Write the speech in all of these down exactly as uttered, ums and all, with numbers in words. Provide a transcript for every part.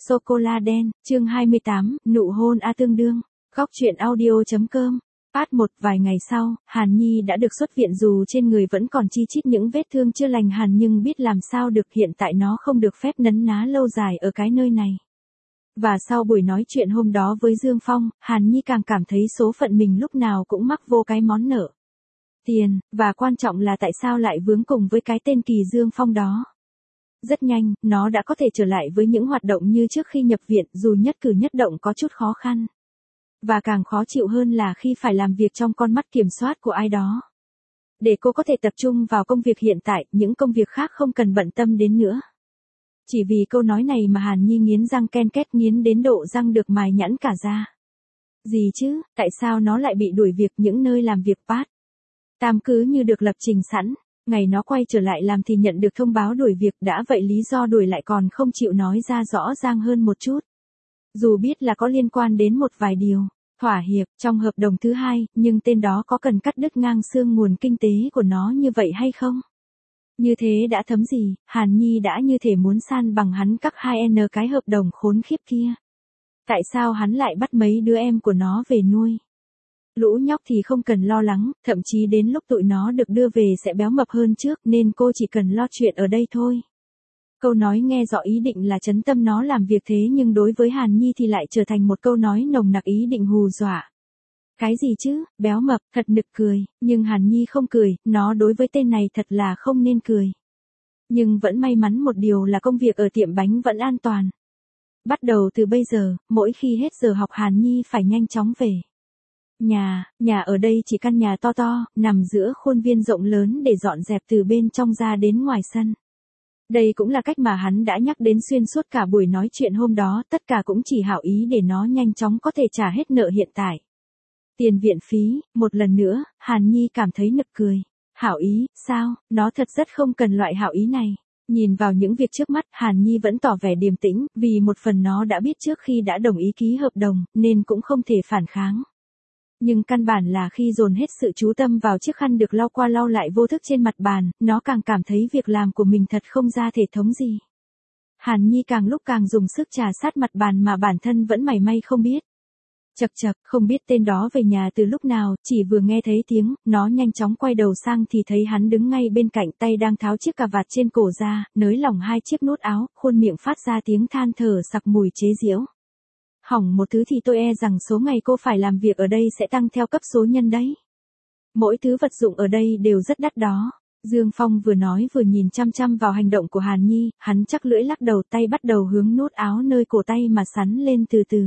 Sô-cô-la đen, chương hai mươi tám, nụ hôn A tương đương. Góc truyện audio.com. Part một. Vài ngày sau, Hàn Nhi đã được xuất viện dù trên người vẫn còn chi chít những vết thương chưa lành hẳn, nhưng biết làm sao được, hiện tại nó không được phép nấn ná lâu dài ở cái nơi này. Và sau buổi nói chuyện hôm đó với Dương Phong, Hàn Nhi càng cảm thấy số phận mình lúc nào cũng mắc vô cái món nợ tiền, và quan trọng là tại sao lại vướng cùng với cái tên Kỳ Dương Phong đó. Rất nhanh, nó đã có thể trở lại với những hoạt động như trước khi nhập viện, dù nhất cử nhất động có chút khó khăn. Và càng khó chịu hơn là khi phải làm việc trong con mắt kiểm soát của ai đó. Để cô có thể tập trung vào công việc hiện tại, những công việc khác không cần bận tâm đến nữa. Chỉ vì câu nói này mà Hàn Nhi nghiến răng ken két, nghiến đến độ răng được mài nhẵn cả ra. Gì chứ, tại sao nó lại bị đuổi việc? Những nơi làm việc part tam cứ như được lập trình sẵn. Ngày nó quay trở lại làm thì nhận được thông báo đuổi việc, đã vậy lý do đuổi lại còn không chịu nói ra rõ ràng hơn một chút. Dù biết là có liên quan đến một vài điều thỏa hiệp trong hợp đồng thứ hai, nhưng tên đó có cần cắt đứt ngang xương nguồn kinh tế của nó như vậy hay không? Như thế đã thấm gì, Hàn Nhi đã như thể muốn san bằng hắn các hai n cái hợp đồng khốn khiếp kia. Tại sao hắn lại bắt mấy đứa em của nó về nuôi? Lũ nhóc thì không cần lo lắng, thậm chí đến lúc tụi nó được đưa về sẽ béo mập hơn trước, nên cô chỉ cần lo chuyện ở đây thôi. Câu nói nghe rõ ý định là trấn tâm nó làm việc, thế nhưng đối với Hàn Nhi thì lại trở thành một câu nói nồng nặc ý định hù dọa. Cái gì chứ, béo mập, thật nực cười, nhưng Hàn Nhi không cười, nó đối với tên này thật là không nên cười. Nhưng vẫn may mắn một điều là công việc ở tiệm bánh vẫn an toàn. Bắt đầu từ bây giờ, mỗi khi hết giờ học Hàn Nhi phải nhanh chóng về nhà. Nhà ở đây chỉ căn nhà to to, nằm giữa khuôn viên rộng lớn để dọn dẹp từ bên trong ra đến ngoài sân. Đây cũng là cách mà hắn đã nhắc đến xuyên suốt cả buổi nói chuyện hôm đó, tất cả cũng chỉ hảo ý để nó nhanh chóng có thể trả hết nợ hiện tại. Tiền viện phí, một lần nữa, Hàn Nhi cảm thấy nực cười. Hảo ý, sao, nó thật rất không cần loại hảo ý này. Nhìn vào những việc trước mắt, Hàn Nhi vẫn tỏ vẻ điềm tĩnh, vì một phần nó đã biết trước khi đã đồng ý ký hợp đồng, nên cũng không thể phản kháng. Nhưng căn bản là khi dồn hết sự chú tâm vào chiếc khăn được lau qua lau lại vô thức trên mặt bàn, nó càng cảm thấy việc làm của mình thật không ra thể thống gì. Hàn Nhi càng lúc càng dùng sức trà sát mặt bàn mà bản thân vẫn mảy may không biết. Chậc chậc, không biết tên đó về nhà từ lúc nào, chỉ vừa nghe thấy tiếng, nó nhanh chóng quay đầu sang thì thấy hắn đứng ngay bên cạnh, tay đang tháo chiếc cà vạt trên cổ ra, nới lỏng hai chiếc nút áo, khuôn miệng phát ra tiếng than thở sặc mùi chế giễu. Hỏng một thứ thì tôi e rằng số ngày cô phải làm việc ở đây sẽ tăng theo cấp số nhân đấy. Mỗi thứ vật dụng ở đây đều rất đắt đó. Dương Phong vừa nói vừa nhìn chăm chăm vào hành động của Hàn Nhi, hắn chắc lưỡi lắc đầu, tay bắt đầu hướng nút áo nơi cổ tay mà sắn lên từ từ.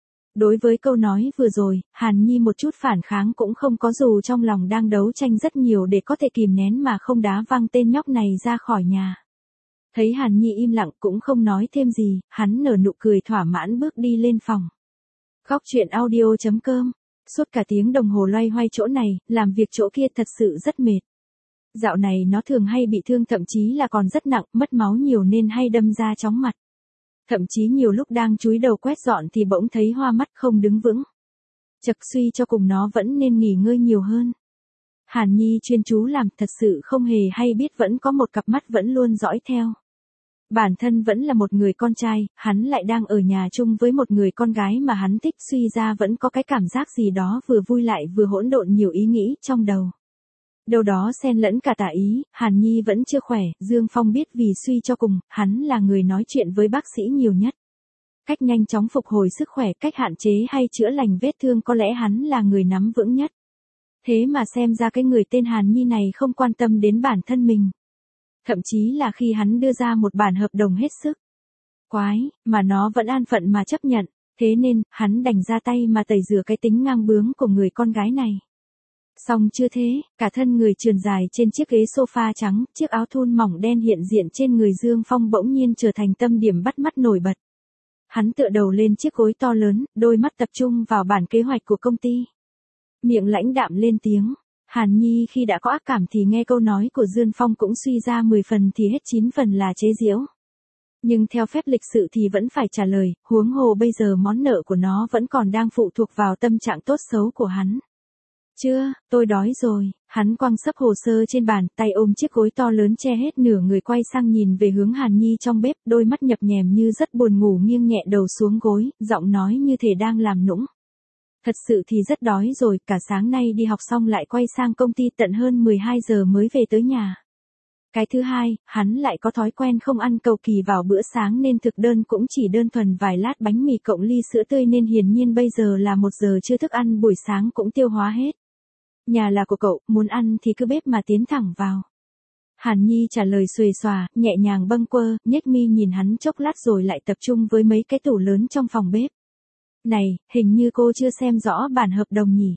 Đối với câu nói vừa rồi, Hàn Nhi một chút phản kháng cũng không có, dù trong lòng đang đấu tranh rất nhiều để có thể kìm nén mà không đá văng tên nhóc này ra khỏi nhà. Thấy Hàn Nhi im lặng cũng không nói thêm gì, hắn nở nụ cười thỏa mãn bước đi lên phòng. Góc truyện audio.com. Suốt cả tiếng đồng hồ loay hoay chỗ này, làm việc chỗ kia thật sự rất mệt. Dạo này nó thường hay bị thương, thậm chí là còn rất nặng, mất máu nhiều nên hay đâm ra chóng mặt. Thậm chí nhiều lúc đang chúi đầu quét dọn thì bỗng thấy hoa mắt không đứng vững. Chật, suy cho cùng nó vẫn nên nghỉ ngơi nhiều hơn. Hàn Nhi chuyên chú làm, thật sự không hề hay biết vẫn có một cặp mắt vẫn luôn dõi theo. Bản thân vẫn là một người con trai, hắn lại đang ở nhà chung với một người con gái mà hắn thích, suy ra vẫn có cái cảm giác gì đó vừa vui lại vừa hỗn độn nhiều ý nghĩ trong đầu. Đâu đó xen lẫn cả tà ý, Hàn Nhi vẫn chưa khỏe, Dương Phong biết vì suy cho cùng, hắn là người nói chuyện với bác sĩ nhiều nhất. Cách nhanh chóng phục hồi sức khỏe, cách hạn chế hay chữa lành vết thương có lẽ hắn là người nắm vững nhất. Thế mà xem ra cái người tên Hàn Nhi này không quan tâm đến bản thân mình. Thậm chí là khi hắn đưa ra một bản hợp đồng hết sức quái, mà nó vẫn an phận mà chấp nhận, thế nên, hắn đành ra tay mà tẩy rửa cái tính ngang bướng của người con gái này. Xong chưa thế, cả thân người trườn dài trên chiếc ghế sofa trắng, chiếc áo thun mỏng đen hiện diện trên người Dương Phong bỗng nhiên trở thành tâm điểm bắt mắt nổi bật. Hắn tựa đầu lên chiếc gối to lớn, đôi mắt tập trung vào bản kế hoạch của công ty. Miệng lãnh đạm lên tiếng. Hàn Nhi khi đã có ác cảm thì nghe câu nói của Dương Phong cũng suy ra mười phần thì hết chín phần là chế giễu. Nhưng theo phép lịch sự thì vẫn phải trả lời, huống hồ bây giờ món nợ của nó vẫn còn đang phụ thuộc vào tâm trạng tốt xấu của hắn. Chưa, tôi đói rồi. Hắn quăng sấp hồ sơ trên bàn, tay ôm chiếc gối to lớn che hết nửa người, quay sang nhìn về hướng Hàn Nhi trong bếp, đôi mắt nhập nhèm như rất buồn ngủ, nghiêng nhẹ đầu xuống gối, giọng nói như thể đang làm nũng. Thật sự thì rất đói rồi, cả sáng nay đi học xong lại quay sang công ty tận hơn mười hai giờ mới về tới nhà. Cái thứ hai, hắn lại có thói quen không ăn cầu kỳ vào bữa sáng nên thực đơn cũng chỉ đơn thuần vài lát bánh mì cộng ly sữa tươi, nên hiển nhiên bây giờ là một giờ trưa, thức ăn buổi sáng cũng tiêu hóa hết. Nhà là của cậu, muốn ăn thì cứ bếp mà tiến thẳng vào. Hàn Nhi trả lời xuề xòa, nhẹ nhàng bâng quơ, nhếch mi nhìn hắn chốc lát rồi lại tập trung với mấy cái tủ lớn trong phòng bếp. Này, hình như cô chưa xem rõ bản hợp đồng nhỉ?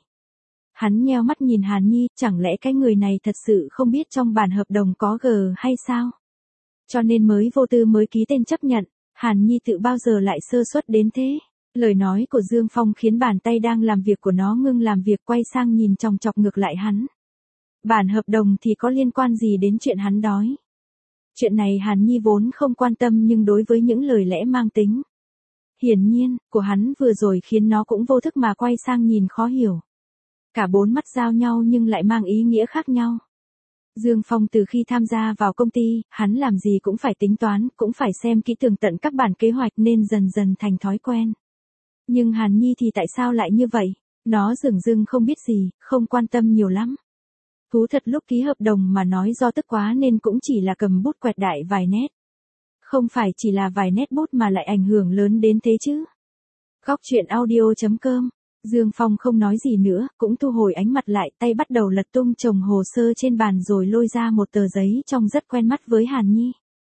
Hắn nheo mắt nhìn Hàn Nhi, chẳng lẽ cái người này thật sự không biết trong bản hợp đồng có G hay sao? Cho nên mới vô tư mới ký tên chấp nhận. Hàn Nhi tự bao giờ lại sơ suất đến thế? Lời nói của Dương Phong khiến bàn tay đang làm việc của nó ngưng làm việc, quay sang nhìn chòng chọc ngược lại hắn. Bản hợp đồng thì có liên quan gì đến chuyện hắn đói? Chuyện này Hàn Nhi vốn không quan tâm, nhưng đối với những lời lẽ mang tính hiển nhiên của hắn vừa rồi khiến nó cũng vô thức mà quay sang nhìn khó hiểu. Cả bốn mắt giao nhau nhưng lại mang ý nghĩa khác nhau. Dương Phong từ khi tham gia vào công ty, hắn làm gì cũng phải tính toán, cũng phải xem kỹ tường tận các bản kế hoạch nên dần dần thành thói quen. Nhưng Hàn Nhi thì tại sao lại như vậy? Nó dửng dưng không biết gì, không quan tâm nhiều lắm. Thú thật lúc ký hợp đồng mà nói do tức quá nên cũng chỉ là cầm bút quẹt đại vài nét. Không phải chỉ là vài nét bút mà lại ảnh hưởng lớn đến thế chứ. Góc truyện audio chấm com. Dương Phong không nói gì nữa, cũng thu hồi ánh mặt lại, tay bắt đầu lật tung chồng hồ sơ trên bàn rồi lôi ra một tờ giấy trông rất quen mắt với Hàn Nhi.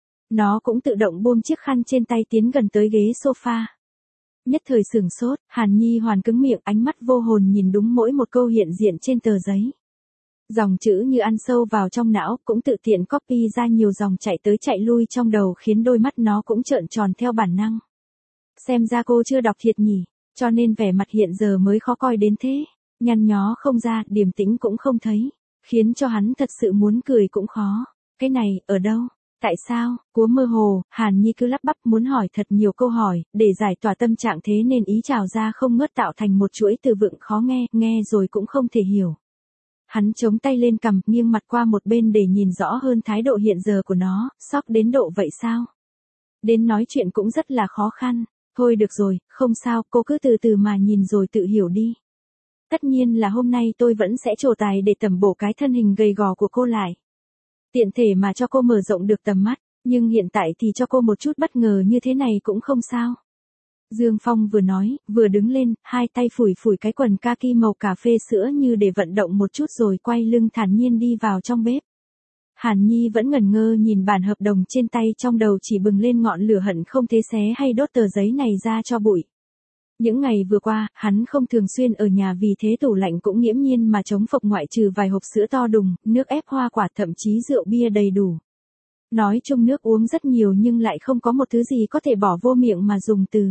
Nó cũng tự động buông chiếc khăn trên tay tiến gần tới ghế sofa. Nhất thời sửng sốt, Hàn Nhi hoàn cứng miệng, ánh mắt vô hồn nhìn đúng mỗi một câu hiện diện trên tờ giấy. Dòng chữ như ăn sâu vào trong não, cũng tự tiện copy ra nhiều dòng chạy tới chạy lui trong đầu, khiến đôi mắt nó cũng trợn tròn theo bản năng. Xem ra cô chưa đọc thiệt nhỉ, cho nên vẻ mặt hiện giờ mới khó coi đến thế. Nhăn nhó không ra, điềm tĩnh cũng không thấy, khiến cho hắn thật sự muốn cười cũng khó. Cái này, ở đâu? Tại sao? Cúa mơ hồ, Hàn Nhi cứ lắp bắp muốn hỏi thật nhiều câu hỏi, để giải tỏa tâm trạng, thế nên ý trào ra không ngớt, tạo thành một chuỗi từ vựng khó nghe, nghe rồi cũng không thể hiểu. Hắn chống tay lên cằm, nghiêng mặt qua một bên để nhìn rõ hơn thái độ hiện giờ của nó. Sốc đến độ vậy sao? Đến nói chuyện cũng rất là khó khăn. Thôi được rồi, không sao, cô cứ từ từ mà nhìn rồi tự hiểu đi. Tất nhiên là hôm nay tôi vẫn sẽ trổ tài để tẩm bổ cái thân hình gầy gò của cô lại. Tiện thể mà cho cô mở rộng được tầm mắt, nhưng hiện tại thì cho cô một chút bất ngờ như thế này cũng không sao. Dương Phong vừa nói, vừa đứng lên, hai tay phủi phủi cái quần kaki màu cà phê sữa như để vận động một chút rồi quay lưng thản nhiên đi vào trong bếp. Hàn Nhi vẫn ngẩn ngơ nhìn bản hợp đồng trên tay, trong đầu chỉ bừng lên ngọn lửa hận không thể xé hay đốt tờ giấy này ra cho bụi. Những ngày vừa qua, hắn không thường xuyên ở nhà, vì thế tủ lạnh cũng nghiễm nhiên mà trống phộc, ngoại trừ vài hộp sữa to đùng, nước ép hoa quả, thậm chí rượu bia đầy đủ. Nói chung nước uống rất nhiều nhưng lại không có một thứ gì có thể bỏ vô miệng mà dùng từ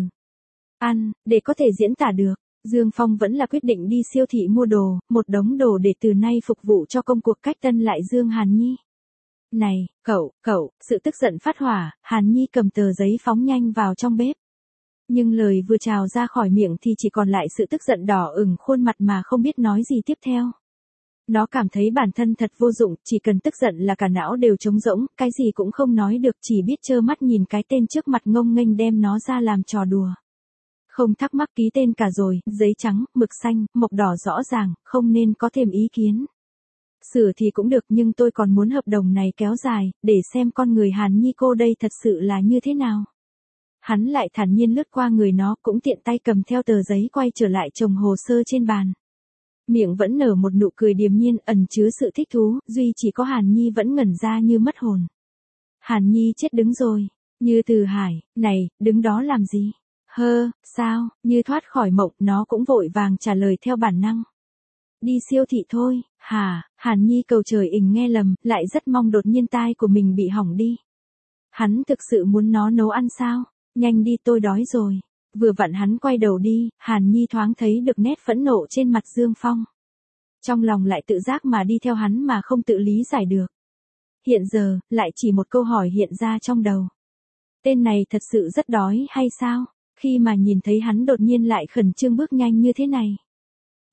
ăn để có thể diễn tả được. Dương Phong vẫn là quyết định đi siêu thị mua đồ, một đống đồ để từ nay phục vụ cho công cuộc cách tân lại Dương Hàn Nhi. Này, cậu, cậu, sự tức giận phát hỏa, Hàn Nhi cầm tờ giấy phóng nhanh vào trong bếp. Nhưng lời vừa trào ra khỏi miệng thì chỉ còn lại sự tức giận đỏ ửng khuôn mặt mà không biết nói gì tiếp theo. Nó cảm thấy bản thân thật vô dụng, chỉ cần tức giận là cả não đều trống rỗng, cái gì cũng không nói được, chỉ biết trơ mắt nhìn cái tên trước mặt ngông nghênh đem nó ra làm trò đùa. Không thắc mắc ký tên cả rồi, giấy trắng, mực xanh, mộc đỏ rõ ràng, không nên có thêm ý kiến. Sửa thì cũng được, nhưng tôi còn muốn hợp đồng này kéo dài, để xem con người Hàn Nhi cô đây thật sự là như thế nào. Hắn lại thản nhiên lướt qua người nó, cũng tiện tay cầm theo tờ giấy quay trở lại chồng hồ sơ trên bàn. Miệng vẫn nở một nụ cười điềm nhiên, ẩn chứa sự thích thú, duy chỉ có Hàn Nhi vẫn ngẩn ra như mất hồn. Hàn Nhi chết đứng rồi. Như Từ Hải, này, đứng đó làm gì? Hơ, sao? Như thoát khỏi mộng, nó cũng vội vàng trả lời theo bản năng. Đi siêu thị thôi. Hả? Hàn Nhi cầu trời ình nghe lầm, lại rất mong đột nhiên tai của mình bị hỏng đi. Hắn thực sự muốn nó nấu ăn sao? Nhanh đi, tôi đói rồi. Vừa vặn hắn quay đầu đi, Hàn Nhi thoáng thấy được nét phẫn nộ trên mặt Dương Phong. Trong lòng lại tự giác mà đi theo hắn mà không tự lý giải được. Hiện giờ, lại chỉ một câu hỏi hiện ra trong đầu. Tên này thật sự rất đói hay sao? Khi mà nhìn thấy hắn đột nhiên lại khẩn trương bước nhanh như thế này.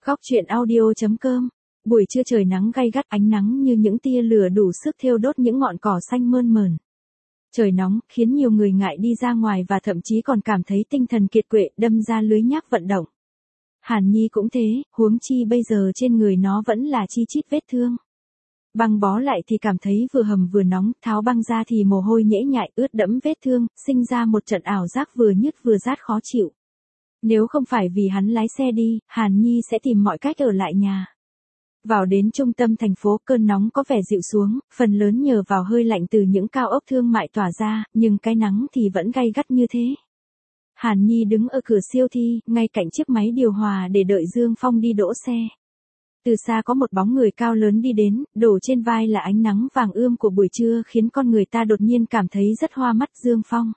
Góc truyện audio.com. Buổi trưa trời nắng gay gắt, ánh nắng như những tia lửa đủ sức thiêu đốt những ngọn cỏ xanh mơn mởn. Trời nóng, khiến nhiều người ngại đi ra ngoài và thậm chí còn cảm thấy tinh thần kiệt quệ, đâm ra lưới nhác vận động. Hàn Nhi cũng thế, huống chi bây giờ trên người nó vẫn là chi chít vết thương. Băng bó lại thì cảm thấy vừa hầm vừa nóng, tháo băng ra thì mồ hôi nhễ nhại ướt đẫm vết thương, sinh ra một trận ảo giác vừa nhức vừa rát khó chịu. Nếu không phải vì hắn lái xe đi, Hàn Nhi sẽ tìm mọi cách ở lại nhà. Vào đến trung tâm thành phố, cơn nóng có vẻ dịu xuống, phần lớn nhờ vào hơi lạnh từ những cao ốc thương mại tỏa ra, nhưng cái nắng thì vẫn gay gắt như thế. Hàn Nhi đứng ở cửa siêu thị, ngay cạnh chiếc máy điều hòa để đợi Dương Phong đi đỗ xe. Từ xa có một bóng người cao lớn đi đến, đổ trên vai là ánh nắng vàng ươm của buổi trưa khiến con người ta đột nhiên cảm thấy rất hoa mắt. Dương Phong.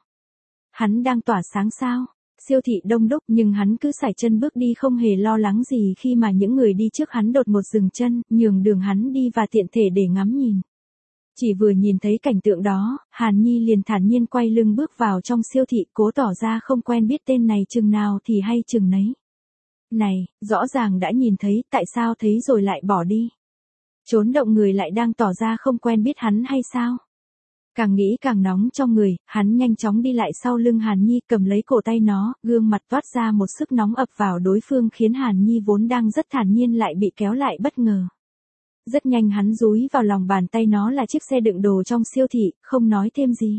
Hắn đang tỏa sáng sao? Siêu thị đông đúc nhưng hắn cứ sải chân bước đi không hề lo lắng gì khi mà những người đi trước hắn đột ngột dừng chân, nhường đường hắn đi và tiện thể để ngắm nhìn. Chỉ vừa nhìn thấy cảnh tượng đó, Hàn Nhi liền thản nhiên quay lưng bước vào trong siêu thị, cố tỏ ra không quen biết tên này chừng nào thì hay chừng nấy. Này, rõ ràng đã nhìn thấy, tại sao thấy rồi lại bỏ đi? Trốn động người lại đang tỏ ra không quen biết hắn hay sao? Càng nghĩ càng nóng trong người, hắn nhanh chóng đi lại sau lưng Hàn Nhi, cầm lấy cổ tay nó, gương mặt toát ra một sức nóng ập vào đối phương khiến Hàn Nhi vốn đang rất thản nhiên lại bị kéo lại bất ngờ. Rất nhanh hắn dúi vào lòng bàn tay nó là chiếc xe đựng đồ trong siêu thị, không nói thêm gì.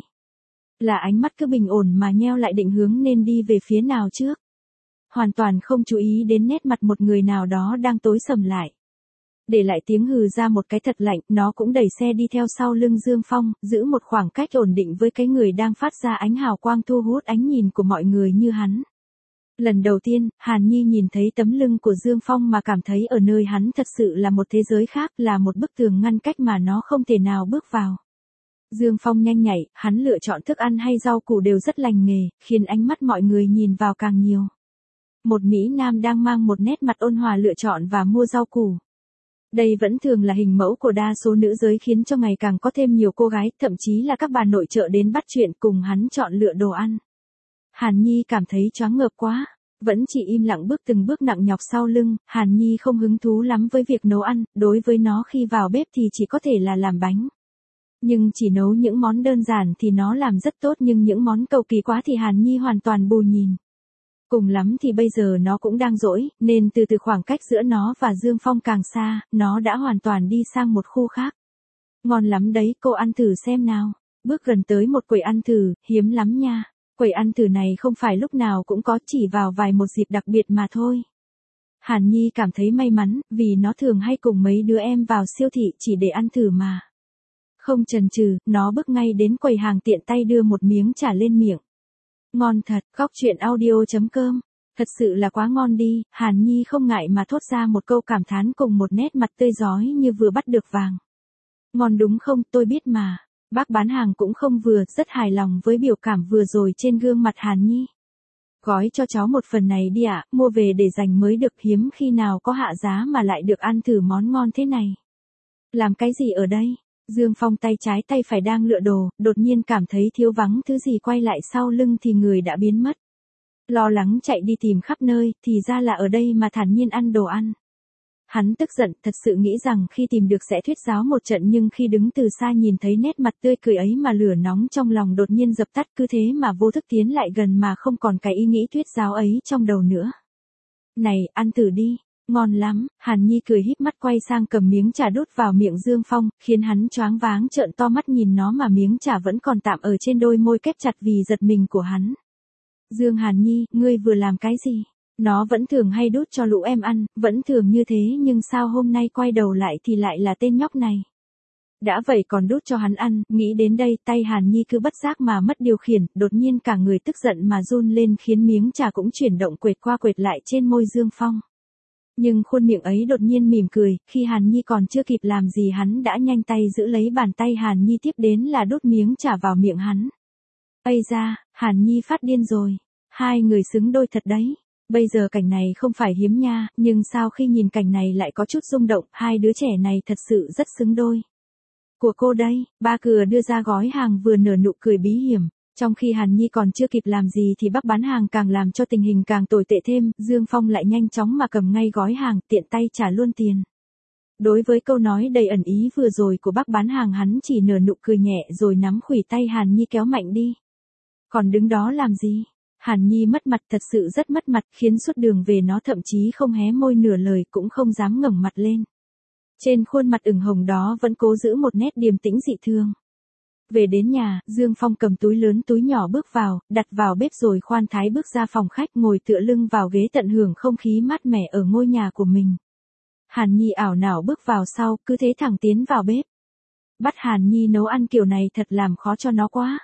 Là ánh mắt cứ bình ổn mà nheo lại định hướng nên đi về phía nào trước. Hoàn toàn không chú ý đến nét mặt một người nào đó đang tối sầm lại. Để lại tiếng hừ ra một cái thật lạnh, nó cũng đẩy xe đi theo sau lưng Dương Phong, giữ một khoảng cách ổn định với cái người đang phát ra ánh hào quang thu hút ánh nhìn của mọi người như hắn. Lần đầu tiên, Hàn Nhi nhìn thấy tấm lưng của Dương Phong mà cảm thấy ở nơi hắn thật sự là một thế giới khác, là một bức tường ngăn cách mà nó không thể nào bước vào. Dương Phong nhanh nhạy, hắn lựa chọn thức ăn hay rau củ đều rất lành nghề, khiến ánh mắt mọi người nhìn vào càng nhiều. Một Mỹ Nam đang mang một nét mặt ôn hòa lựa chọn và mua rau củ. Đây vẫn thường là hình mẫu của đa số nữ giới khiến cho ngày càng có thêm nhiều cô gái, thậm chí là các bà nội trợ đến bắt chuyện cùng hắn chọn lựa đồ ăn. Hàn Nhi cảm thấy choáng ngợp quá, vẫn chỉ im lặng bước từng bước nặng nhọc sau lưng. Hàn Nhi không hứng thú lắm với việc nấu ăn, đối với nó khi vào bếp thì chỉ có thể là làm bánh. Nhưng chỉ nấu những món đơn giản thì nó làm rất tốt, nhưng những món cầu kỳ quá thì Hàn Nhi hoàn toàn bù nhìn. Cùng lắm thì bây giờ nó cũng đang rỗi, nên từ từ khoảng cách giữa nó và Dương Phong càng xa, nó đã hoàn toàn đi sang một khu khác. Ngon lắm đấy, cô ăn thử xem nào. Bước gần tới một quầy ăn thử, hiếm lắm nha. Quầy ăn thử này không phải lúc nào cũng có, chỉ vào vài một dịp đặc biệt mà thôi. Hàn Nhi cảm thấy may mắn, vì nó thường hay cùng mấy đứa em vào siêu thị chỉ để ăn thử mà. Không chần chừ, nó bước ngay đến quầy hàng, tiện tay đưa một miếng trà lên miệng. Ngon thật, góc truyện audio.com. Thật sự là quá ngon đi, Hàn Nhi không ngại mà thốt ra một câu cảm thán cùng một nét mặt tươi rói như vừa bắt được vàng. Ngon đúng không, tôi biết mà. Bác bán hàng cũng không vừa, rất hài lòng với biểu cảm vừa rồi trên gương mặt Hàn Nhi. Gói cho cháu một phần này đi ạ, mua về để dành mới được, hiếm khi nào có hạ giá mà lại được ăn thử món ngon thế này. Làm cái gì ở đây? Dương Phong tay trái tay phải đang lựa đồ, đột nhiên cảm thấy thiếu vắng thứ gì, quay lại sau lưng thì người đã biến mất. Lo lắng chạy đi tìm khắp nơi, thì ra là ở đây mà thản nhiên ăn đồ ăn. Hắn tức giận, thật sự nghĩ rằng khi tìm được sẽ thuyết giáo một trận, nhưng khi đứng từ xa nhìn thấy nét mặt tươi cười ấy mà lửa nóng trong lòng đột nhiên dập tắt, cứ thế mà vô thức tiến lại gần mà không còn cái ý nghĩ thuyết giáo ấy trong đầu nữa. Này, ăn thử đi. Ngon lắm. Hàn Nhi cười híp mắt quay sang cầm miếng trà đút vào miệng Dương Phong, khiến hắn choáng váng trợn to mắt nhìn nó mà miếng trà vẫn còn tạm ở trên đôi môi kép chặt vì giật mình của hắn. Dương Hàn Nhi, ngươi vừa làm cái gì? Nó vẫn thường hay đút cho lũ em ăn, vẫn thường như thế, nhưng sao hôm nay quay đầu lại thì lại là tên nhóc này? Đã vậy còn đút cho hắn ăn, nghĩ đến đây tay Hàn Nhi cứ bất giác mà mất điều khiển, đột nhiên cả người tức giận mà run lên khiến miếng trà cũng chuyển động quệt qua quệt lại trên môi Dương Phong. Nhưng khuôn miệng ấy đột nhiên mỉm cười, khi Hàn Nhi còn chưa kịp làm gì hắn đã nhanh tay giữ lấy bàn tay Hàn Nhi, tiếp đến là đút miếng trà vào miệng hắn. Ây da, Hàn Nhi phát điên rồi. Hai người xứng đôi thật đấy. Bây giờ cảnh này không phải hiếm nha, nhưng sao khi nhìn cảnh này lại có chút rung động, hai đứa trẻ này thật sự rất xứng đôi. Của cô đây, ba cửa đưa ra gói hàng vừa nở nụ cười bí hiểm. Trong khi Hàn Nhi còn chưa kịp làm gì thì bác bán hàng càng làm cho tình hình càng tồi tệ thêm, Dương Phong lại nhanh chóng mà cầm ngay gói hàng, tiện tay trả luôn tiền. Đối với câu nói đầy ẩn ý vừa rồi của bác bán hàng, hắn chỉ nở nụ cười nhẹ rồi nắm khuỷu tay Hàn Nhi kéo mạnh đi. Còn đứng đó làm gì? Hàn Nhi mất mặt, thật sự rất mất mặt, khiến suốt đường về nó thậm chí không hé môi nửa lời, cũng không dám ngẩng mặt lên. Trên khuôn mặt ửng hồng đó vẫn cố giữ một nét điềm tĩnh dị thường. Về đến nhà, Dương Phong cầm túi lớn túi nhỏ bước vào, đặt vào bếp rồi khoan thái bước ra phòng khách, ngồi tựa lưng vào ghế tận hưởng không khí mát mẻ ở ngôi nhà của mình. Hàn Nhi ảo não bước vào sau, cứ thế thẳng tiến vào bếp. Bắt Hàn Nhi nấu ăn kiểu này thật làm khó cho nó quá.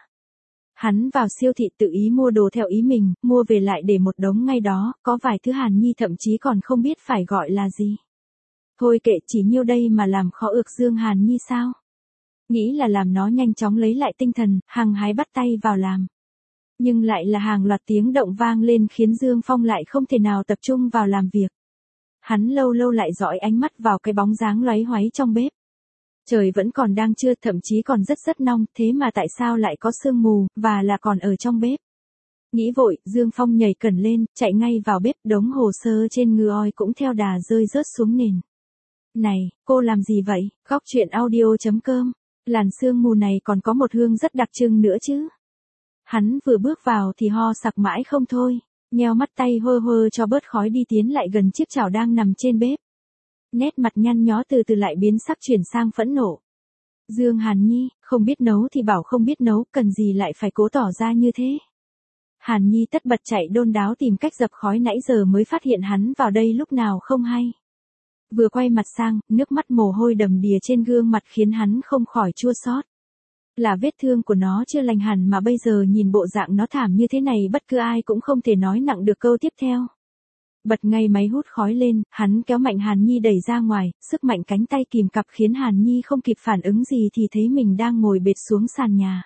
Hắn vào siêu thị tự ý mua đồ theo ý mình, mua về lại để một đống ngay đó, có vài thứ Hàn Nhi thậm chí còn không biết phải gọi là gì. Thôi kệ, chỉ nhiêu đây mà làm khó ược Dương Hàn Nhi sao? Nghĩ là làm nó nhanh chóng lấy lại tinh thần, hăng hái bắt tay vào làm. Nhưng lại là hàng loạt tiếng động vang lên khiến Dương Phong lại không thể nào tập trung vào làm việc. Hắn lâu lâu lại dõi ánh mắt vào cái bóng dáng loáy hoáy trong bếp. Trời vẫn còn đang trưa, thậm chí còn rất rất nóng, thế mà tại sao lại có sương mù, và là còn ở trong bếp. Nghĩ vội, Dương Phong nhảy cẩn lên, chạy ngay vào bếp, đống hồ sơ trên ngư oi cũng theo đà rơi rớt xuống nền. Này, cô làm gì vậy? Góc truyện audio chấm com. Làn sương mù này còn có một hương rất đặc trưng nữa chứ. Hắn vừa bước vào thì ho sặc mãi không thôi, nheo mắt tay hơ hơ cho bớt khói đi, tiến lại gần chiếc chảo đang nằm trên bếp. Nét mặt nhăn nhó từ từ lại biến sắc chuyển sang phẫn nộ. Dương Hàn Nhi, không biết nấu thì bảo không biết nấu, cần gì lại phải cố tỏ ra như thế. Hàn Nhi tất bật chạy đôn đáo tìm cách dập khói, nãy giờ mới phát hiện hắn vào đây lúc nào không hay. Vừa quay mặt sang, nước mắt mồ hôi đầm đìa trên gương mặt khiến hắn không khỏi chua xót. Là vết thương của nó chưa lành hẳn mà bây giờ nhìn bộ dạng nó thảm như thế này, bất cứ ai cũng không thể nói nặng được câu tiếp theo. Bật ngay máy hút khói lên, hắn kéo mạnh Hàn Nhi đẩy ra ngoài, sức mạnh cánh tay kìm cặp khiến Hàn Nhi không kịp phản ứng gì thì thấy mình đang ngồi bệt xuống sàn nhà.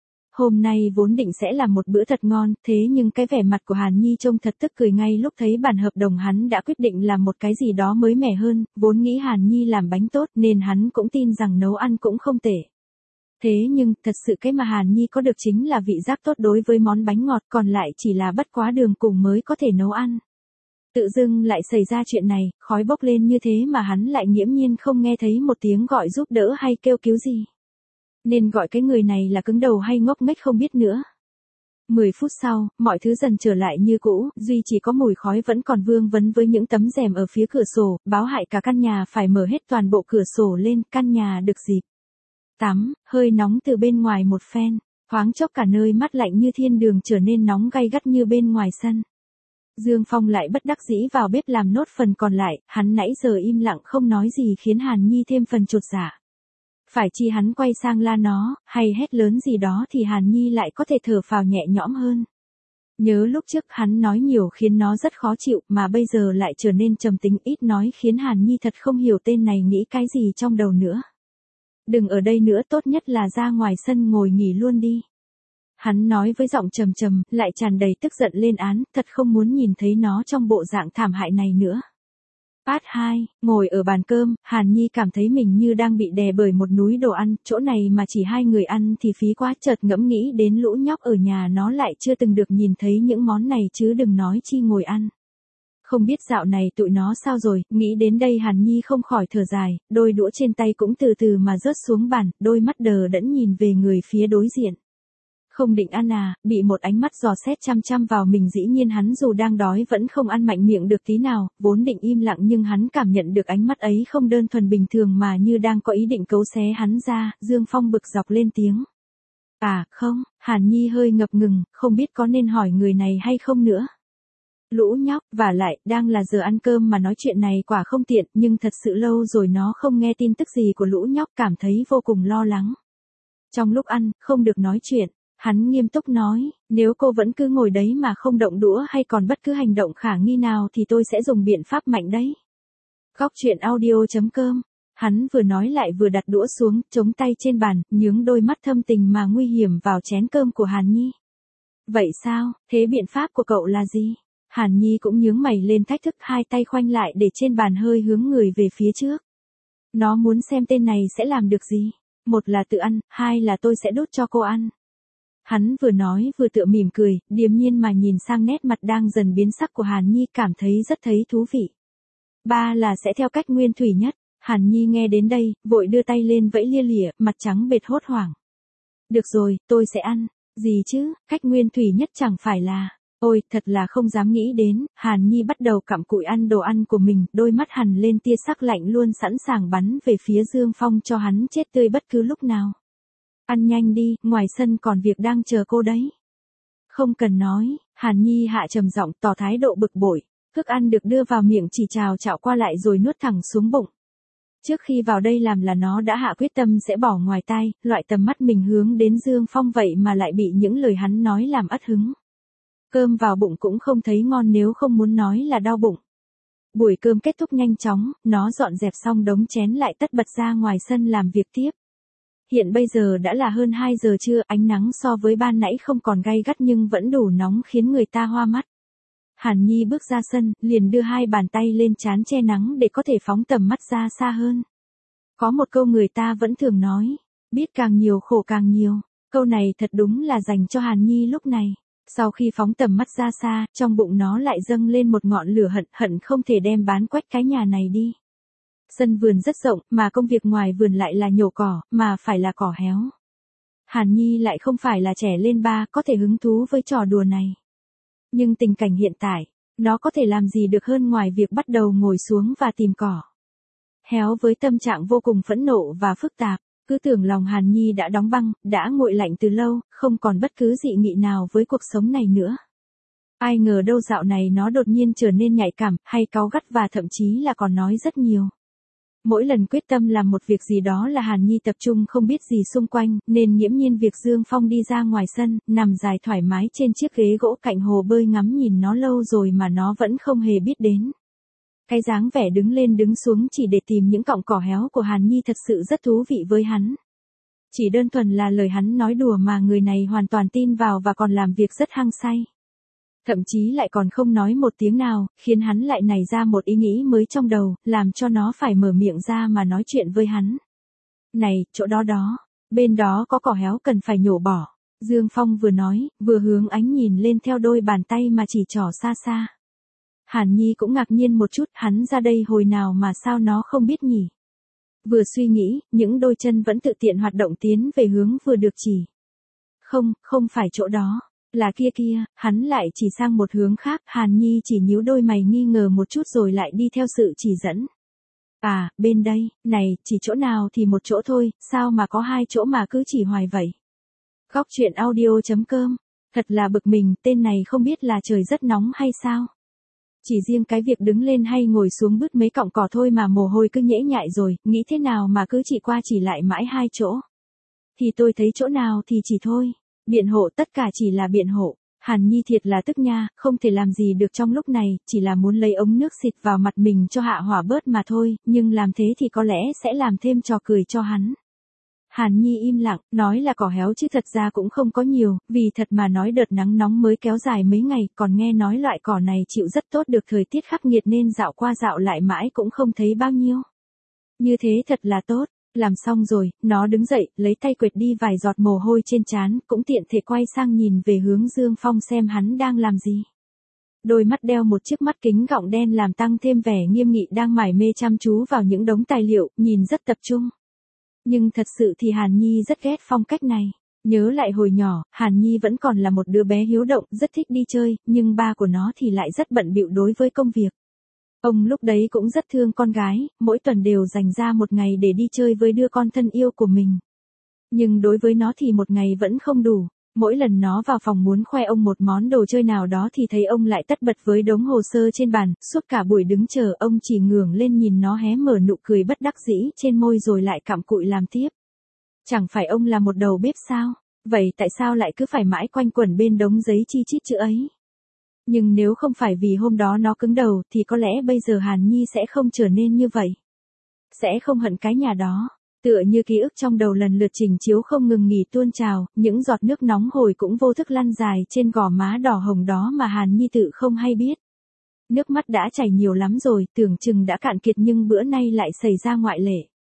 Hôm nay vốn định sẽ là một bữa thật ngon, thế nhưng cái vẻ mặt của Hàn Nhi trông thật tức cười ngay lúc thấy bản hợp đồng. Hắn đã quyết định làm một cái gì đó mới mẻ hơn, vốn nghĩ Hàn Nhi làm bánh tốt nên hắn cũng tin rằng nấu ăn cũng không tệ. Thế nhưng, thật sự cái mà Hàn Nhi có được chính là vị giác tốt đối với món bánh ngọt, còn lại chỉ là bất quá đường cùng mới có thể nấu ăn. Tự dưng lại xảy ra chuyện này, khói bốc lên như thế mà hắn lại nghiễm nhiên không nghe thấy một tiếng gọi giúp đỡ hay kêu cứu gì. Nên gọi cái người này là cứng đầu hay ngốc nghếch không biết nữa. Mười phút sau, mọi thứ dần trở lại như cũ, duy chỉ có mùi khói vẫn còn vương vấn với những tấm rèm ở phía cửa sổ, báo hại cả căn nhà phải mở hết toàn bộ cửa sổ lên, căn nhà được dịp tắm, hơi nóng từ bên ngoài một phen, thoáng chốc cả nơi mát lạnh như thiên đường trở nên nóng gay gắt như bên ngoài sân. Dương Phong lại bất đắc dĩ vào bếp làm nốt phần còn lại, hắn nãy giờ im lặng không nói gì khiến Hàn Nhi thêm phần chột dạ. Phải chi hắn quay sang la nó, hay hét lớn gì đó thì Hàn Nhi lại có thể thở phào nhẹ nhõm hơn. Nhớ lúc trước hắn nói nhiều khiến nó rất khó chịu, mà bây giờ lại trở nên trầm tính ít nói khiến Hàn Nhi thật không hiểu tên này nghĩ cái gì trong đầu nữa. Đừng ở đây nữa, tốt nhất là ra ngoài sân ngồi nghỉ luôn đi. Hắn nói với giọng trầm trầm, lại tràn đầy tức giận lên án, thật không muốn nhìn thấy nó trong bộ dạng thảm hại này nữa. Part hai, ngồi ở bàn cơm, Hàn Nhi cảm thấy mình như đang bị đè bởi một núi đồ ăn, chỗ này mà chỉ hai người ăn thì phí quá, chợt ngẫm nghĩ đến lũ nhóc ở nhà nó lại chưa từng được nhìn thấy những món này chứ đừng nói chi ngồi ăn. Không biết dạo này tụi nó sao rồi, nghĩ đến đây Hàn Nhi không khỏi thở dài, đôi đũa trên tay cũng từ từ mà rớt xuống bàn, đôi mắt đờ đẫn nhìn về người phía đối diện. Không định ăn à, bị một ánh mắt dò xét chăm chăm vào mình, dĩ nhiên hắn dù đang đói vẫn không ăn mạnh miệng được tí nào, vốn định im lặng nhưng hắn cảm nhận được ánh mắt ấy không đơn thuần bình thường mà như đang có ý định cấu xé hắn ra. Dương Phong bực dọc lên tiếng. À, không, Hàn Nhi hơi ngập ngừng, không biết có nên hỏi người này hay không nữa. Lũ nhóc, vả lại, đang là giờ ăn cơm mà nói chuyện này quả không tiện, nhưng thật sự lâu rồi nó không nghe tin tức gì của lũ nhóc, cảm thấy vô cùng lo lắng. Trong lúc ăn, không được nói chuyện. Hắn nghiêm túc nói, nếu cô vẫn cứ ngồi đấy mà không động đũa hay còn bất cứ hành động khả nghi nào thì tôi sẽ dùng biện pháp mạnh đấy. Góc truyện audio chấm com. Hắn vừa nói lại vừa đặt đũa xuống, chống tay trên bàn, nhướng đôi mắt thâm tình mà nguy hiểm vào chén cơm của Hàn Nhi. Vậy sao, thế biện pháp của cậu là gì? Hàn Nhi cũng nhướng mày lên thách thức, hai tay khoanh lại để trên bàn hơi hướng người về phía trước. Nó muốn xem tên này sẽ làm được gì. Một là tự ăn, hai là tôi sẽ đút cho cô ăn. Hắn vừa nói vừa tựa mỉm cười, điềm nhiên mà nhìn sang nét mặt đang dần biến sắc của Hàn Nhi, cảm thấy rất thấy thú vị. Ba là sẽ theo cách nguyên thủy nhất. Hàn Nhi nghe đến đây, vội đưa tay lên vẫy lia lịa, mặt trắng bệch hốt hoảng. Được rồi, tôi sẽ ăn. Gì chứ, cách nguyên thủy nhất chẳng phải là... Ôi, thật là không dám nghĩ đến. Hàn Nhi bắt đầu cặm cụi ăn đồ ăn của mình, đôi mắt hằn lên tia sắc lạnh luôn sẵn sàng bắn về phía Dương Phong cho hắn chết tươi bất cứ lúc nào. Ăn nhanh đi, ngoài sân còn việc đang chờ cô đấy. Không cần nói, Hàn Nhi hạ trầm giọng tỏ thái độ bực bội. Thức ăn được đưa vào miệng chỉ trào trạo qua lại rồi nuốt thẳng xuống bụng. Trước khi vào đây làm là nó đã hạ quyết tâm sẽ bỏ ngoài tai, loại tầm mắt mình hướng đến Dương Phong vậy mà lại bị những lời hắn nói làm ất hứng. Cơm vào bụng cũng không thấy ngon nếu không muốn nói là đau bụng. Buổi cơm kết thúc nhanh chóng, nó dọn dẹp xong đống chén lại tất bật ra ngoài sân làm việc tiếp. Hiện bây giờ đã là hơn hai giờ trưa, ánh nắng so với ban nãy không còn gay gắt nhưng vẫn đủ nóng khiến người ta hoa mắt. Hàn Nhi bước ra sân, liền đưa hai bàn tay lên trán che nắng để có thể phóng tầm mắt ra xa hơn. Có một câu người ta vẫn thường nói, biết càng nhiều khổ càng nhiều. Câu này thật đúng là dành cho Hàn Nhi lúc này. Sau khi phóng tầm mắt ra xa, trong bụng nó lại dâng lên một ngọn lửa hận hận không thể đem bán quách cái nhà này đi. Sân vườn rất rộng, mà công việc ngoài vườn lại là nhổ cỏ, mà phải là cỏ héo. Hàn Nhi lại không phải là trẻ lên ba, có thể hứng thú với trò đùa này. Nhưng tình cảnh hiện tại, nó có thể làm gì được hơn ngoài việc bắt đầu ngồi xuống và tìm cỏ. Héo với tâm trạng vô cùng phẫn nộ và phức tạp, cứ tưởng lòng Hàn Nhi đã đóng băng, đã nguội lạnh từ lâu, không còn bất cứ dị nghị nào với cuộc sống này nữa. Ai ngờ đâu dạo này nó đột nhiên trở nên nhạy cảm, hay cáu gắt và thậm chí là còn nói rất nhiều. Mỗi lần quyết tâm làm một việc gì đó là Hàn Nhi tập trung không biết gì xung quanh, nên nghiễm nhiên việc Dương Phong đi ra ngoài sân, nằm dài thoải mái trên chiếc ghế gỗ cạnh hồ bơi ngắm nhìn nó lâu rồi mà nó vẫn không hề biết đến. Cái dáng vẻ đứng lên đứng xuống chỉ để tìm những cọng cỏ héo của Hàn Nhi thật sự rất thú vị với hắn. Chỉ đơn thuần là lời hắn nói đùa mà người này hoàn toàn tin vào và còn làm việc rất hăng say. Thậm chí lại còn không nói một tiếng nào, khiến hắn lại nảy ra một ý nghĩ mới trong đầu, làm cho nó phải mở miệng ra mà nói chuyện với hắn. Này, chỗ đó đó, bên đó có cỏ héo cần phải nhổ bỏ. Dương Phong vừa nói, vừa hướng ánh nhìn lên theo đôi bàn tay mà chỉ trỏ xa xa. Hàn Nhi cũng ngạc nhiên một chút, hắn ra đây hồi nào mà sao nó không biết nhỉ. Vừa suy nghĩ, những đôi chân vẫn tự tiện hoạt động tiến về hướng vừa được chỉ. Không, không phải chỗ đó. Là kia kia, hắn lại chỉ sang một hướng khác, Hàn Nhi chỉ nhíu đôi mày nghi ngờ một chút rồi lại đi theo sự chỉ dẫn. À, bên đây, này, chỉ chỗ nào thì một chỗ thôi, sao mà có hai chỗ mà cứ chỉ hoài vậy. Góc truyện audio chấm com, thật là bực mình, tên này không biết là trời rất nóng hay sao. Chỉ riêng cái việc đứng lên hay ngồi xuống bứt mấy cọng cỏ thôi mà mồ hôi cứ nhễ nhại rồi, nghĩ thế nào mà cứ chỉ qua chỉ lại mãi hai chỗ. Thì tôi thấy chỗ nào thì chỉ thôi. Biện hộ, tất cả chỉ là biện hộ. Hàn Nhi thiệt là tức nha, không thể làm gì được trong lúc này, chỉ là muốn lấy ống nước xịt vào mặt mình cho hạ hỏa bớt mà thôi, nhưng làm thế thì có lẽ sẽ làm thêm trò cười cho hắn. Hàn Nhi im lặng, nói là cỏ héo chứ thật ra cũng không có nhiều, vì thật mà nói đợt nắng nóng mới kéo dài mấy ngày, còn nghe nói loại cỏ này chịu rất tốt được thời tiết khắc nghiệt nên dạo qua dạo lại mãi cũng không thấy bao nhiêu. Như thế thật là tốt. Làm xong rồi, nó đứng dậy, lấy tay quệt đi vài giọt mồ hôi trên trán, cũng tiện thể quay sang nhìn về hướng Dương Phong xem hắn đang làm gì. Đôi mắt đeo một chiếc mắt kính gọng đen làm tăng thêm vẻ nghiêm nghị đang mải mê chăm chú vào những đống tài liệu, nhìn rất tập trung. Nhưng thật sự thì Hàn Nhi rất ghét phong cách này. Nhớ lại hồi nhỏ, Hàn Nhi vẫn còn là một đứa bé hiếu động, rất thích đi chơi, nhưng ba của nó thì lại rất bận bịu đối với công việc. Ông lúc đấy cũng rất thương con gái, mỗi tuần đều dành ra một ngày để đi chơi với đứa con thân yêu của mình. Nhưng đối với nó thì một ngày vẫn không đủ. Mỗi lần nó vào phòng muốn khoe ông một món đồ chơi nào đó thì thấy ông lại tất bật với đống hồ sơ trên bàn, suốt cả buổi đứng chờ ông chỉ ngưởng lên nhìn nó hé mở nụ cười bất đắc dĩ trên môi rồi lại cặm cụi làm tiếp. Chẳng phải ông là một đầu bếp sao? Vậy tại sao lại cứ phải mãi quanh quẩn bên đống giấy chi chít chữ ấy? Nhưng nếu không phải vì hôm đó nó cứng đầu thì có lẽ bây giờ Hàn Nhi sẽ không trở nên như vậy. Sẽ không hận cái nhà đó. Tựa như ký ức trong đầu lần lượt trình chiếu không ngừng nghỉ tuôn trào, những giọt nước nóng hổi cũng vô thức lăn dài trên gò má đỏ hồng đó mà Hàn Nhi tự không hay biết. Nước mắt đã chảy nhiều lắm rồi, tưởng chừng đã cạn kiệt nhưng bữa nay lại xảy ra ngoại lệ.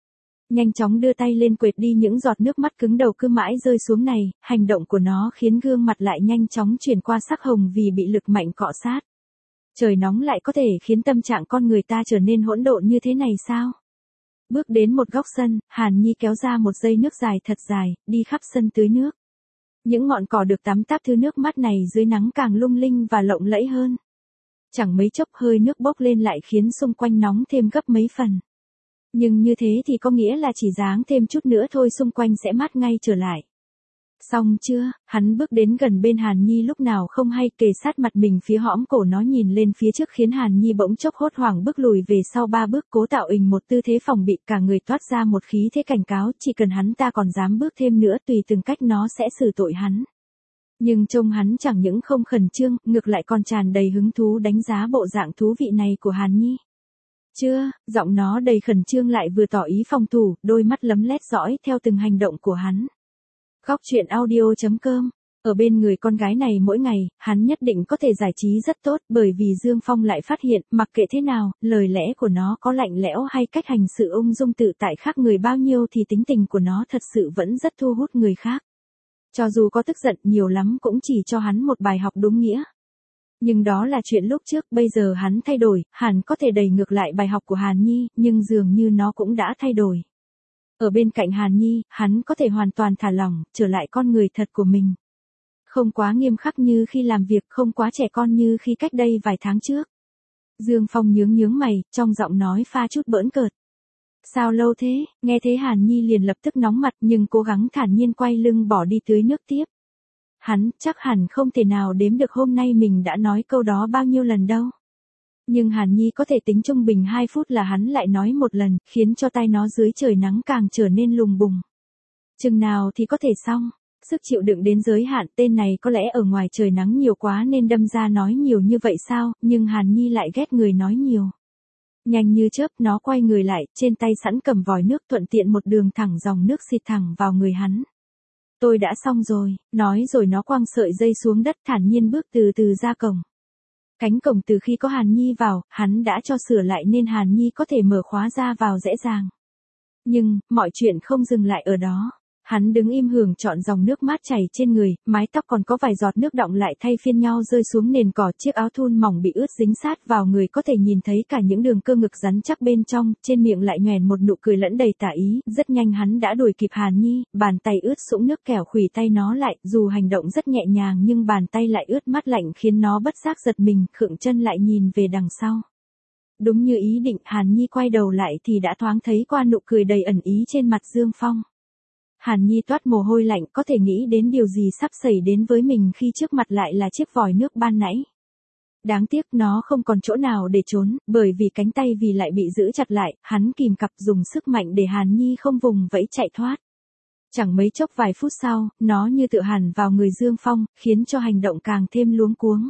Nhanh chóng đưa tay lên quệt đi những giọt nước mắt cứng đầu cứ mãi rơi xuống này, hành động của nó khiến gương mặt lại nhanh chóng chuyển qua sắc hồng vì bị lực mạnh cọ sát. Trời nóng lại có thể khiến tâm trạng con người ta trở nên hỗn độn như thế này sao? Bước đến một góc sân, Hàn Nhi kéo ra một dây nước dài thật dài, đi khắp sân tưới nước. Những ngọn cỏ được tắm táp thứ nước mắt này dưới nắng càng lung linh và lộng lẫy hơn. Chẳng mấy chốc hơi nước bốc lên lại khiến xung quanh nóng thêm gấp mấy phần. Nhưng như thế thì có nghĩa là chỉ giáng thêm chút nữa thôi xung quanh sẽ mát ngay trở lại. Xong chưa, hắn bước đến gần bên Hàn Nhi lúc nào không hay kề sát mặt mình phía hõm cổ nó nhìn lên phía trước khiến Hàn Nhi bỗng chốc hốt hoảng bước lùi về sau ba bước cố tạo hình một tư thế phòng bị cả người toát ra một khí thế cảnh cáo chỉ cần hắn ta còn dám bước thêm nữa tùy từng cách nó sẽ xử tội hắn. Nhưng trông hắn chẳng những không khẩn trương, ngược lại còn tràn đầy hứng thú đánh giá bộ dạng thú vị này của Hàn Nhi. Chưa, giọng nó đầy khẩn trương lại vừa tỏ ý phòng thủ, đôi mắt lấm lét dõi theo từng hành động của hắn. Góc truyện audio chấm com. Ở bên người con gái này mỗi ngày, hắn nhất định có thể giải trí rất tốt bởi vì Dương Phong lại phát hiện, mặc kệ thế nào, lời lẽ của nó có lạnh lẽo hay cách hành sự ung dung tự tại khác người bao nhiêu thì tính tình của nó thật sự vẫn rất thu hút người khác. Cho dù có tức giận nhiều lắm cũng chỉ cho hắn một bài học đúng nghĩa. Nhưng đó là chuyện lúc trước, bây giờ hắn thay đổi, hẳn có thể đẩy ngược lại bài học của Hàn Nhi, nhưng dường như nó cũng đã thay đổi. Ở bên cạnh Hàn Nhi, hắn có thể hoàn toàn thả lỏng, trở lại con người thật của mình. Không quá nghiêm khắc như khi làm việc, không quá trẻ con như khi cách đây vài tháng trước. Dương Phong nhướng nhướng mày, trong giọng nói pha chút bỡn cợt. Sao lâu thế, nghe thế Hàn Nhi liền lập tức nóng mặt nhưng cố gắng thản nhiên quay lưng bỏ đi tưới nước tiếp. Hắn chắc hẳn không thể nào đếm được hôm nay mình đã nói câu đó bao nhiêu lần đâu. Nhưng Hàn Nhi có thể tính trung bình hai phút là hắn lại nói một lần, khiến cho tay nó dưới trời nắng càng trở nên lùng bùng. Chừng nào thì có thể xong, sức chịu đựng đến giới hạn, tên này có lẽ ở ngoài trời nắng nhiều quá nên đâm ra nói nhiều như vậy sao, nhưng Hàn Nhi lại ghét người nói nhiều. Nhanh như chớp nó quay người lại, trên tay sẵn cầm vòi nước thuận tiện một đường thẳng dòng nước xịt thẳng vào người hắn. Tôi đã xong rồi, nói rồi nó quăng sợi dây xuống đất thản nhiên bước từ từ ra cổng. Cánh cổng từ khi có Hàn Nhi vào, hắn đã cho sửa lại nên Hàn Nhi có thể mở khóa ra vào dễ dàng. Nhưng, mọi chuyện không dừng lại ở đó. Hắn đứng im hưởng chọn dòng nước mát chảy trên người, mái tóc còn có vài giọt nước đọng lại thay phiên nhau rơi xuống nền cỏ, chiếc áo thun mỏng bị ướt dính sát vào người có thể nhìn thấy cả những đường cơ ngực rắn chắc bên trong, trên miệng lại nhoẻn một nụ cười lẫn đầy tà ý, rất nhanh hắn đã đuổi kịp Hàn Nhi, bàn tay ướt sũng nước kẻo khuỷu tay nó lại, dù hành động rất nhẹ nhàng nhưng bàn tay lại ướt mát lạnh khiến nó bất giác giật mình, khựng chân lại nhìn về đằng sau. Đúng như ý định, Hàn Nhi quay đầu lại thì đã thoáng thấy qua nụ cười đầy ẩn ý trên mặt Dương Phong. Hàn Nhi toát mồ hôi lạnh, có thể nghĩ đến điều gì sắp xảy đến với mình khi trước mặt lại là chiếc vòi nước ban nãy. Đáng tiếc nó không còn chỗ nào để trốn, bởi vì cánh tay vì lại bị giữ chặt lại, hắn kìm cặp dùng sức mạnh để Hàn Nhi không vùng vẫy chạy thoát. Chẳng mấy chốc vài phút sau, nó như tựa hẳn vào người Dương Phong, khiến cho hành động càng thêm luống cuống.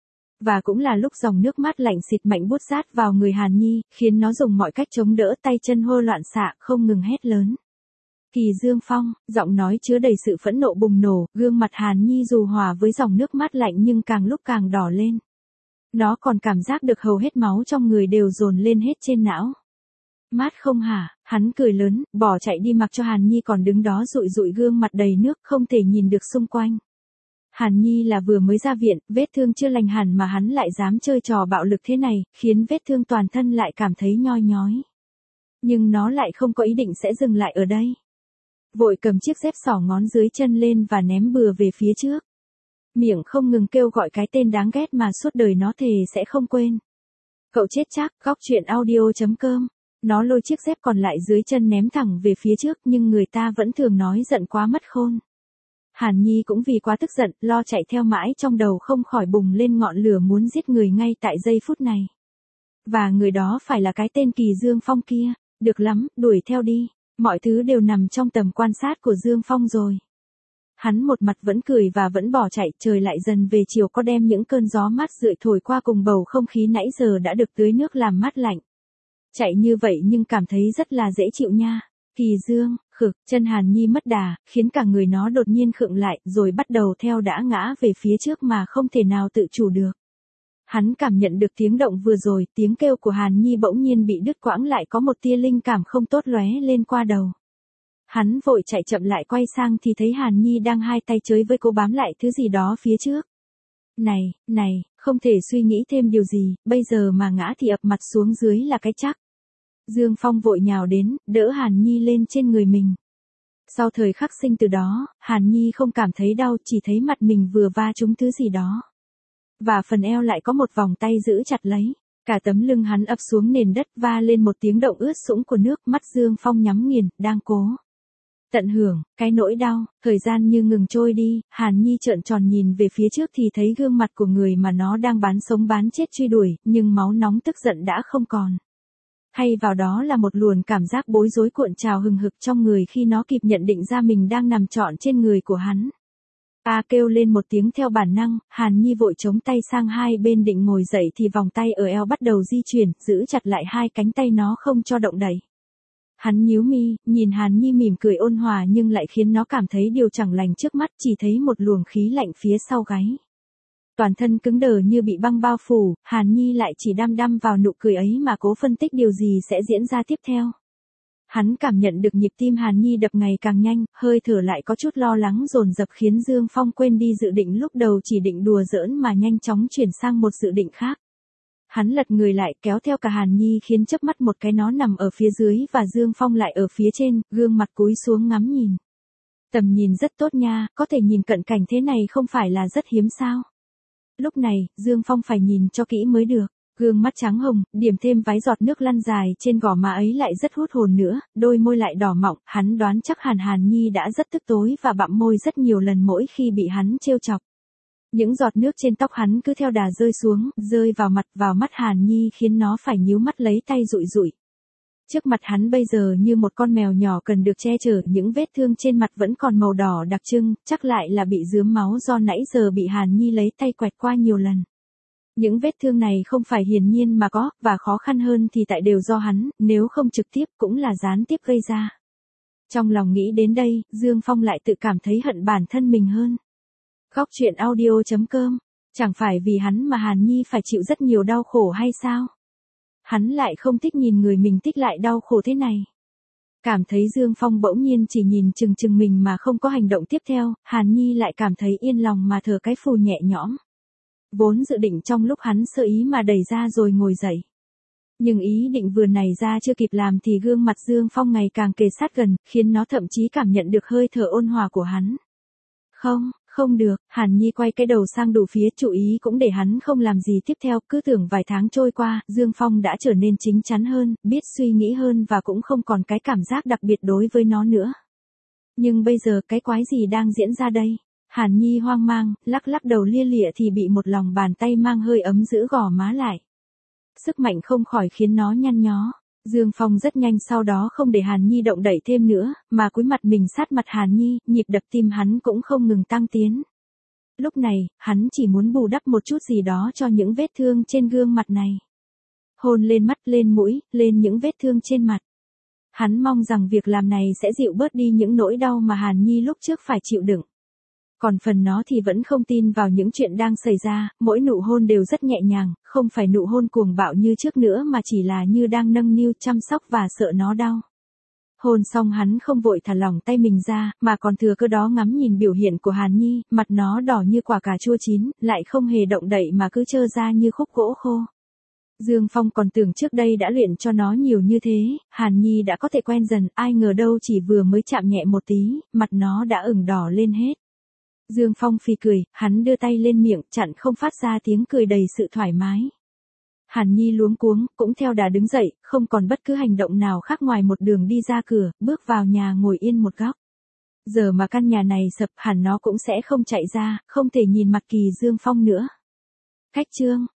Và cũng là lúc dòng nước mát lạnh xịt mạnh bút sát vào người Hàn Nhi, khiến nó dùng mọi cách chống đỡ, tay chân hô loạn xạ, không ngừng hét lớn. Kỳ Dương Phong, giọng nói chứa đầy sự phẫn nộ bùng nổ, gương mặt Hàn Nhi dù hòa với dòng nước mát lạnh nhưng càng lúc càng đỏ lên. Nó còn cảm giác được hầu hết máu trong người đều dồn lên hết trên não. Mát không hả, hắn cười lớn, bỏ chạy đi mặc cho Hàn Nhi còn đứng đó dụi dụi gương mặt đầy nước không thể nhìn được xung quanh. Hàn Nhi là vừa mới ra viện, vết thương chưa lành hẳn mà hắn lại dám chơi trò bạo lực thế này, khiến vết thương toàn thân lại cảm thấy nhoi nhói. Nhưng nó lại không có ý định sẽ dừng lại ở đây. Vội cầm chiếc dép xỏ ngón dưới chân lên và ném bừa về phía trước. Miệng không ngừng kêu gọi cái tên đáng ghét mà suốt đời nó thề sẽ không quên. Cậu chết chắc, góc truyện audio chấm com. Nó lôi chiếc dép còn lại dưới chân ném thẳng về phía trước nhưng người ta vẫn thường nói giận quá mất khôn. Hàn Nhi cũng vì quá tức giận, lo chạy theo mãi trong đầu không khỏi bùng lên ngọn lửa muốn giết người ngay tại giây phút này. Và người đó phải là cái tên Kỳ Dương Phong kia. Được lắm, đuổi theo đi. Mọi thứ đều nằm trong tầm quan sát của Dương Phong rồi. Hắn một mặt vẫn cười và vẫn bỏ chạy, trời lại dần về chiều có đem những cơn gió mát rượi thổi qua cùng bầu không khí nãy giờ đã được tưới nước làm mát lạnh. Chạy như vậy nhưng cảm thấy rất là dễ chịu nha. Kỳ Dương, khực, chân Hàn Nhi mất đà, khiến cả người nó đột nhiên khựng lại, rồi bắt đầu theo đã ngã về phía trước mà không thể nào tự chủ được. Hắn cảm nhận được tiếng động vừa rồi, tiếng kêu của Hàn Nhi bỗng nhiên bị đứt quãng, lại có một tia linh cảm không tốt lóe lên qua đầu. Hắn vội chạy chậm lại, quay sang thì thấy Hàn Nhi đang hai tay chới với cố bám lại thứ gì đó phía trước. Này, này, không thể suy nghĩ thêm điều gì, bây giờ mà ngã thì ập mặt xuống dưới là cái chắc. Dương Phong vội nhào đến, đỡ Hàn Nhi lên trên người mình. Sau thời khắc sinh từ đó, Hàn Nhi không cảm thấy đau, chỉ thấy mặt mình vừa va trúng thứ gì đó. Và phần eo lại có một vòng tay giữ chặt lấy. Cả tấm lưng hắn ập xuống nền đất, va lên một tiếng động ướt sũng của nước, mắt Dương Phong nhắm nghiền, đang cố tận hưởng cái nỗi đau. Thời gian như ngừng trôi đi, Hàn Nhi trợn tròn nhìn về phía trước thì thấy gương mặt của người mà nó đang bán sống bán chết truy đuổi, nhưng máu nóng tức giận đã không còn. Thay vào đó là một luồng cảm giác bối rối cuộn trào hừng hực trong người khi nó kịp nhận định ra mình đang nằm trọn trên người của hắn. A kêu lên một tiếng theo bản năng, Hàn Nhi vội chống tay sang hai bên định ngồi dậy thì vòng tay ở eo bắt đầu di chuyển, giữ chặt lại hai cánh tay nó không cho động đậy. Hắn nhíu mi, nhìn Hàn Nhi mỉm cười ôn hòa nhưng lại khiến nó cảm thấy điều chẳng lành trước mắt, chỉ thấy một luồng khí lạnh phía sau gáy. Toàn thân cứng đờ như bị băng bao phủ, Hàn Nhi lại chỉ đăm đăm vào nụ cười ấy mà cố phân tích điều gì sẽ diễn ra tiếp theo. Hắn cảm nhận được nhịp tim Hàn Nhi đập ngày càng nhanh, hơi thở lại có chút lo lắng dồn dập khiến Dương Phong quên đi dự định lúc đầu chỉ định đùa giỡn mà nhanh chóng chuyển sang một dự định khác. Hắn lật người lại kéo theo cả Hàn Nhi khiến chớp mắt một cái nó nằm ở phía dưới và Dương Phong lại ở phía trên, gương mặt cúi xuống ngắm nhìn. Tầm nhìn rất tốt nha, có thể nhìn cận cảnh thế này không phải là rất hiếm sao. Lúc này, Dương Phong phải nhìn cho kỹ mới được. Gương mắt trắng hồng, điểm thêm vái giọt nước lăn dài trên gò má ấy lại rất hút hồn nữa, đôi môi lại đỏ mọng, hắn đoán chắc hẳn Hàn Nhi đã rất tức tối và bặm môi rất nhiều lần mỗi khi bị hắn trêu chọc. Những giọt nước trên tóc hắn cứ theo đà rơi xuống, rơi vào mặt vào mắt Hàn Nhi khiến nó phải nhíu mắt lấy tay dụi dụi. Trước mặt hắn bây giờ như một con mèo nhỏ cần được che chở, những vết thương trên mặt vẫn còn màu đỏ đặc trưng, chắc lại là bị rướm máu do nãy giờ bị Hàn Nhi lấy tay quẹt qua nhiều lần. Những vết thương này không phải hiển nhiên mà có, và khó khăn hơn thì tại đều do hắn, nếu không trực tiếp cũng là gián tiếp gây ra. Trong lòng nghĩ đến đây, Dương Phong lại tự cảm thấy hận bản thân mình hơn. Góc truyện audio chấm com, chẳng phải vì hắn mà Hàn Nhi phải chịu rất nhiều đau khổ hay sao? Hắn lại không thích nhìn người mình thích lại đau khổ thế này. Cảm thấy Dương Phong bỗng nhiên chỉ nhìn chừng chừng mình mà không có hành động tiếp theo, Hàn Nhi lại cảm thấy yên lòng mà thở cái phù nhẹ nhõm. Vốn dự định trong lúc hắn sơ ý mà đẩy ra rồi ngồi dậy. Nhưng ý định vừa này ra chưa kịp làm thì gương mặt Dương Phong ngày càng kề sát gần, khiến nó thậm chí cảm nhận được hơi thở ôn hòa của hắn. Không, không được, Hàn Nhi quay cái đầu sang đủ phía, chú ý cũng để hắn không làm gì tiếp theo, cứ tưởng vài tháng trôi qua, Dương Phong đã trở nên chín chắn hơn, biết suy nghĩ hơn và cũng không còn cái cảm giác đặc biệt đối với nó nữa. Nhưng bây giờ cái quái gì đang diễn ra đây? Hàn Nhi hoang mang, lắc lắc đầu lia lịa thì bị một lòng bàn tay mang hơi ấm giữ gò má lại. Sức mạnh không khỏi khiến nó nhăn nhó. Dương Phong rất nhanh sau đó không để Hàn Nhi động đậy thêm nữa, mà cúi mặt mình sát mặt Hàn Nhi, nhịp đập tim hắn cũng không ngừng tăng tiến. Lúc này, hắn chỉ muốn bù đắp một chút gì đó cho những vết thương trên gương mặt này. Hôn lên mắt, lên mũi, lên những vết thương trên mặt. Hắn mong rằng việc làm này sẽ dịu bớt đi những nỗi đau mà Hàn Nhi lúc trước phải chịu đựng. Còn phần nó thì vẫn không tin vào những chuyện đang xảy ra, mỗi nụ hôn đều rất nhẹ nhàng, không phải nụ hôn cuồng bạo như trước nữa mà chỉ là như đang nâng niu chăm sóc và sợ nó đau. Hôn xong hắn không vội thả lỏng tay mình ra, mà còn thừa cơ đó ngắm nhìn biểu hiện của Hàn Nhi, mặt nó đỏ như quả cà chua chín, lại không hề động đậy mà cứ trơ ra như khúc gỗ khô. Dương Phong còn tưởng trước đây đã luyện cho nó nhiều như thế, Hàn Nhi đã có thể quen dần, ai ngờ đâu chỉ vừa mới chạm nhẹ một tí, mặt nó đã ửng đỏ lên hết. Dương Phong phì cười, hắn đưa tay lên miệng, chặn không phát ra tiếng cười đầy sự thoải mái. Hàn Nhi luống cuống, cũng theo đà đứng dậy, không còn bất cứ hành động nào khác ngoài một đường đi ra cửa, bước vào nhà ngồi yên một góc. Giờ mà căn nhà này sập hẳn nó cũng sẽ không chạy ra, không thể nhìn mặt Kỳ Dương Phong nữa. Cách chương